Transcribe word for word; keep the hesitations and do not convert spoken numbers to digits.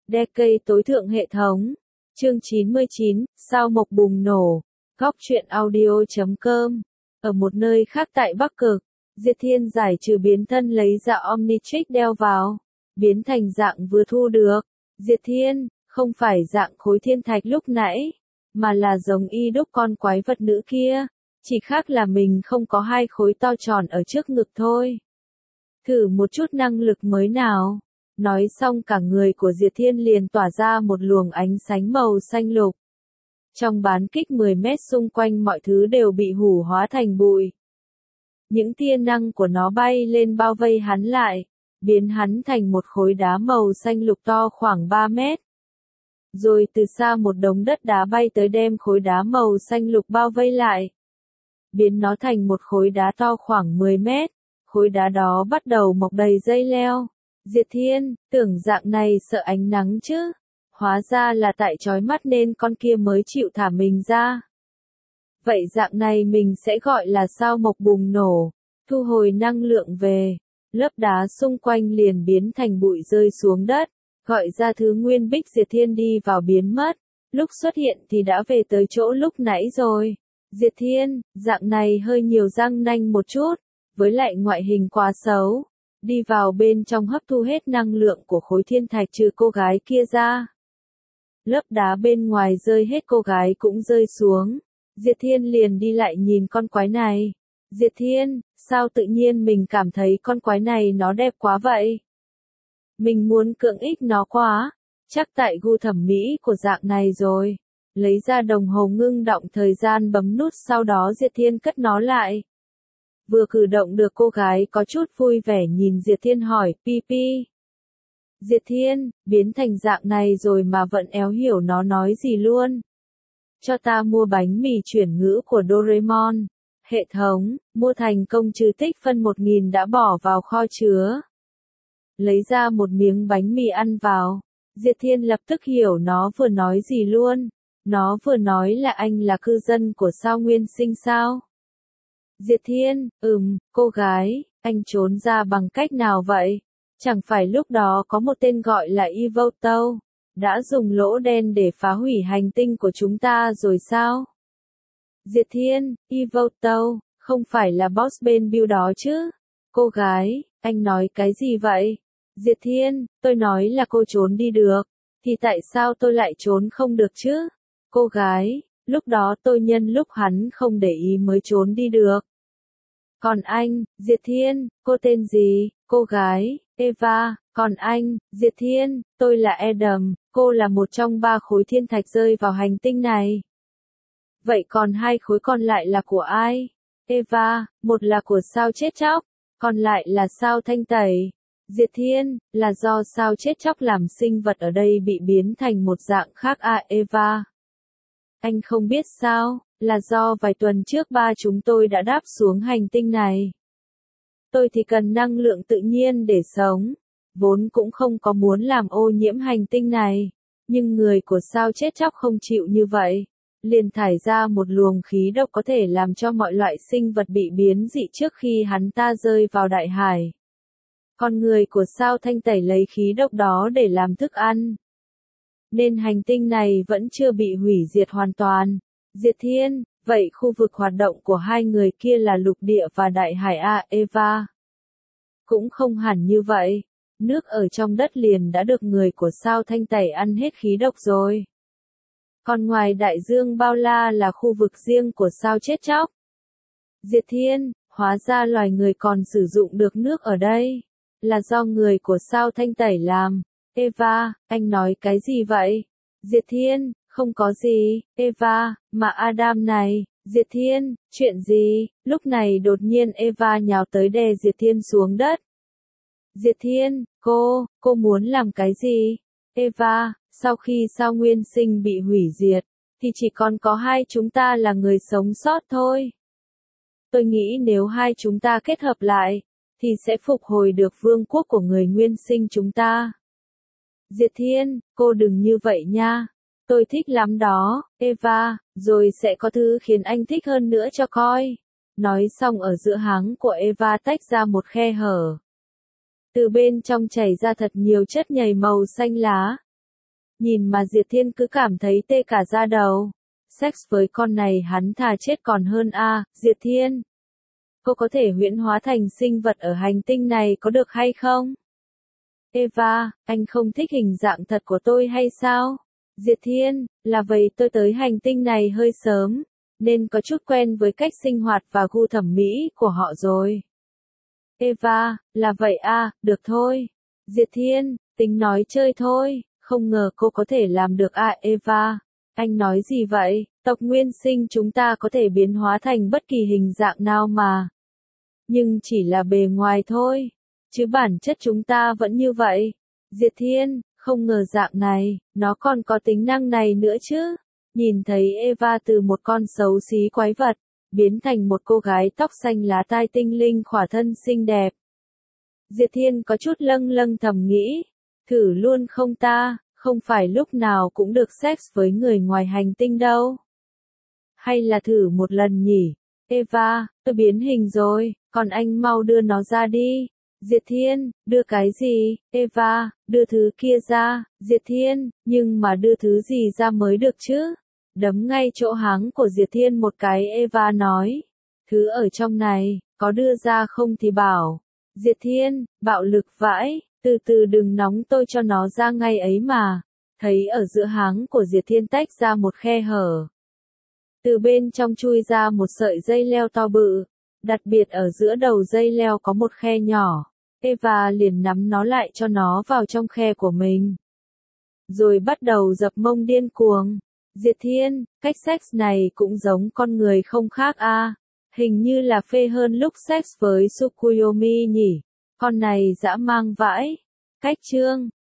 Decade tối thượng hệ thống. Chương chín mươi chín, sao mộc bùng nổ. Góc truyện audio chấm com. Ở một nơi khác tại Bắc Cực, Diệt Thiên giải trừ biến thân lấy ra Omnitrix đeo vào, biến thành dạng vừa thu được. Diệt Thiên, không phải dạng khối thiên thạch lúc nãy, mà là giống y đúc con quái vật nữ kia, chỉ khác là mình không có hai khối to tròn ở trước ngực thôi. Thử một chút năng lực mới nào. Nói xong cả người của Diệt Thiên liền tỏa ra một luồng ánh sáng màu xanh lục. Trong bán kính mười mét xung quanh mọi thứ đều bị hủ hóa thành bụi. Những tia năng của nó bay lên bao vây hắn lại, biến hắn thành một khối đá màu xanh lục to khoảng ba mét. Rồi từ xa một đống đất đá bay tới đem khối đá màu xanh lục bao vây lại. Biến nó thành một khối đá to khoảng mười mét, khối đá đó bắt đầu mọc đầy dây leo. Diệt Thiên, tưởng dạng này sợ ánh nắng chứ. Hóa ra là tại chói mắt nên con kia mới chịu thả mình ra. Vậy dạng này mình sẽ gọi là sao mộc bùng nổ. Thu hồi năng lượng về. Lớp đá xung quanh liền biến thành bụi rơi xuống đất. Gọi ra thứ nguyên bích Diệt Thiên đi vào biến mất. Lúc xuất hiện thì đã về tới chỗ lúc nãy rồi. Diệt Thiên, dạng này hơi nhiều răng nanh một chút. Với lại ngoại hình quá xấu. Đi vào bên trong hấp thu hết năng lượng của khối thiên thạch trừ cô gái kia ra. Lớp đá bên ngoài rơi hết, cô gái cũng rơi xuống. Diệt Thiên liền đi lại nhìn con quái này. Diệt Thiên, sao tự nhiên mình cảm thấy con quái này nó đẹp quá vậy? Mình muốn cưỡng ích nó quá. Chắc tại gu thẩm mỹ của dạng này rồi. Lấy ra đồng hồ ngưng động thời gian bấm nút, sau đó Diệt Thiên cất nó lại. Vừa cử động được, cô gái có chút vui vẻ nhìn Diệt Thiên hỏi, pi pi. Diệt Thiên, biến thành dạng này rồi mà vẫn éo hiểu nó nói gì luôn. Cho ta mua bánh mì chuyển ngữ của Doraemon. Hệ thống, mua thành công trừ tích phân một nghìn đã bỏ vào kho chứa. Lấy ra một miếng bánh mì ăn vào. Diệt Thiên lập tức hiểu nó vừa nói gì luôn. Nó vừa nói là anh là cư dân của sao Nguyên Sinh sao? Diệt Thiên, ừm, cô gái, anh trốn ra bằng cách nào vậy? Chẳng phải lúc đó có một tên gọi là Evoto, đã dùng lỗ đen để phá hủy hành tinh của chúng ta rồi sao? Diệt Thiên, Evoto, không phải là boss bên build đó chứ? Cô gái, anh nói cái gì vậy? Diệt Thiên, tôi nói là cô trốn đi được, thì tại sao tôi lại trốn không được chứ? Cô gái, lúc đó tôi nhân lúc hắn không để ý mới trốn đi được. Còn anh, Diệt Thiên, cô tên gì? Cô gái, Eva. Còn anh, Diệt Thiên, tôi là Adam, cô là một trong ba khối thiên thạch rơi vào hành tinh này. Vậy còn hai khối còn lại là của ai? Eva, một là của sao chết chóc, còn lại là sao thanh tẩy. Diệt Thiên, là do sao chết chóc làm sinh vật ở đây bị biến thành một dạng khác à Eva? Anh không biết sao, là do vài tuần trước ba chúng tôi đã đáp xuống hành tinh này. Tôi thì cần năng lượng tự nhiên để sống, vốn cũng không có muốn làm ô nhiễm hành tinh này, nhưng người của sao chết chóc không chịu như vậy, liền thải ra một luồng khí độc có thể làm cho mọi loại sinh vật bị biến dị trước khi hắn ta rơi vào đại hải. Con người của sao thanh tẩy lấy khí độc đó để làm thức ăn. Nên hành tinh này vẫn chưa bị hủy diệt hoàn toàn. Diệt Thiên, vậy khu vực hoạt động của hai người kia là lục địa và đại hải à Eva? Cũng không hẳn như vậy. Nước ở trong đất liền đã được người của sao thanh tẩy ăn hết khí độc rồi. Còn ngoài đại dương bao la là khu vực riêng của sao chết chóc. Diệt Thiên, hóa ra loài người còn sử dụng được nước ở đây. Là do người của sao thanh tẩy làm. Eva, anh nói cái gì vậy? Diệt Thiên, không có gì, Eva, mà Adam này. Diệt Thiên, chuyện gì? Lúc này đột nhiên Eva nhào tới đè Diệt Thiên xuống đất. Diệt Thiên, cô, cô muốn làm cái gì? Eva, sau khi sao Nguyên Sinh bị hủy diệt, thì chỉ còn có hai chúng ta là người sống sót thôi. Tôi nghĩ nếu hai chúng ta kết hợp lại, thì sẽ phục hồi được vương quốc của người Nguyên Sinh chúng ta. Diệt Thiên, cô đừng như vậy nha. Tôi thích lắm đó, Eva, rồi sẽ có thứ khiến anh thích hơn nữa cho coi. Nói xong ở giữa háng của Eva tách ra một khe hở. Từ bên trong chảy ra thật nhiều chất nhầy màu xanh lá. Nhìn mà Diệp Thiên cứ cảm thấy tê cả da đầu. Sex với con này hắn thà chết còn hơn a, à, Diệp Thiên. Cô có thể huyễn hóa thành sinh vật ở hành tinh này có được hay không? Eva, anh không thích hình dạng thật của tôi hay sao? Diệp Thiên, là vậy tôi tới hành tinh này hơi sớm, nên có chút quen với cách sinh hoạt và gu thẩm mỹ của họ rồi. Eva, là vậy à, được thôi. Diệp Thiên, tính nói chơi thôi, không ngờ cô có thể làm được à Eva. Anh nói gì vậy, tộc nguyên sinh chúng ta có thể biến hóa thành bất kỳ hình dạng nào mà. Nhưng chỉ là bề ngoài thôi, chứ bản chất chúng ta vẫn như vậy. Diệp Thiên, không ngờ dạng này, nó còn có tính năng này nữa chứ. Nhìn thấy Eva từ một con xấu xí quái vật, biến thành một cô gái tóc xanh lá tai tinh linh khỏa thân xinh đẹp. Diệp Thiên có chút lâng lâng thầm nghĩ, thử luôn không ta, không phải lúc nào cũng được sex với người ngoài hành tinh đâu. Hay là thử một lần nhỉ? Eva, tôi biến hình rồi, còn anh mau đưa nó ra đi. Diệp Thiên, đưa cái gì? Eva, đưa thứ kia ra. Diệp Thiên, nhưng mà đưa thứ gì ra mới được chứ? Đấm ngay chỗ háng của Diệp Thiên một cái Eva nói. Thứ ở trong này, có đưa ra không thì bảo. Diệp Thiên, bạo lực vãi, từ từ đừng nóng tôi cho nó ra ngay ấy mà. Thấy ở giữa háng của Diệp Thiên tách ra một khe hở. Từ bên trong chui ra một sợi dây leo to bự. Đặc biệt ở giữa đầu dây leo có một khe nhỏ. Eva liền nắm nó lại cho nó vào trong khe của mình. Rồi bắt đầu dập mông điên cuồng. Diệp Thiên, cách sex này cũng giống con người không khác a. À. Hình như là phê hơn lúc sex với Tsukuyomi nhỉ. Con này dã mang vãi. Cách chương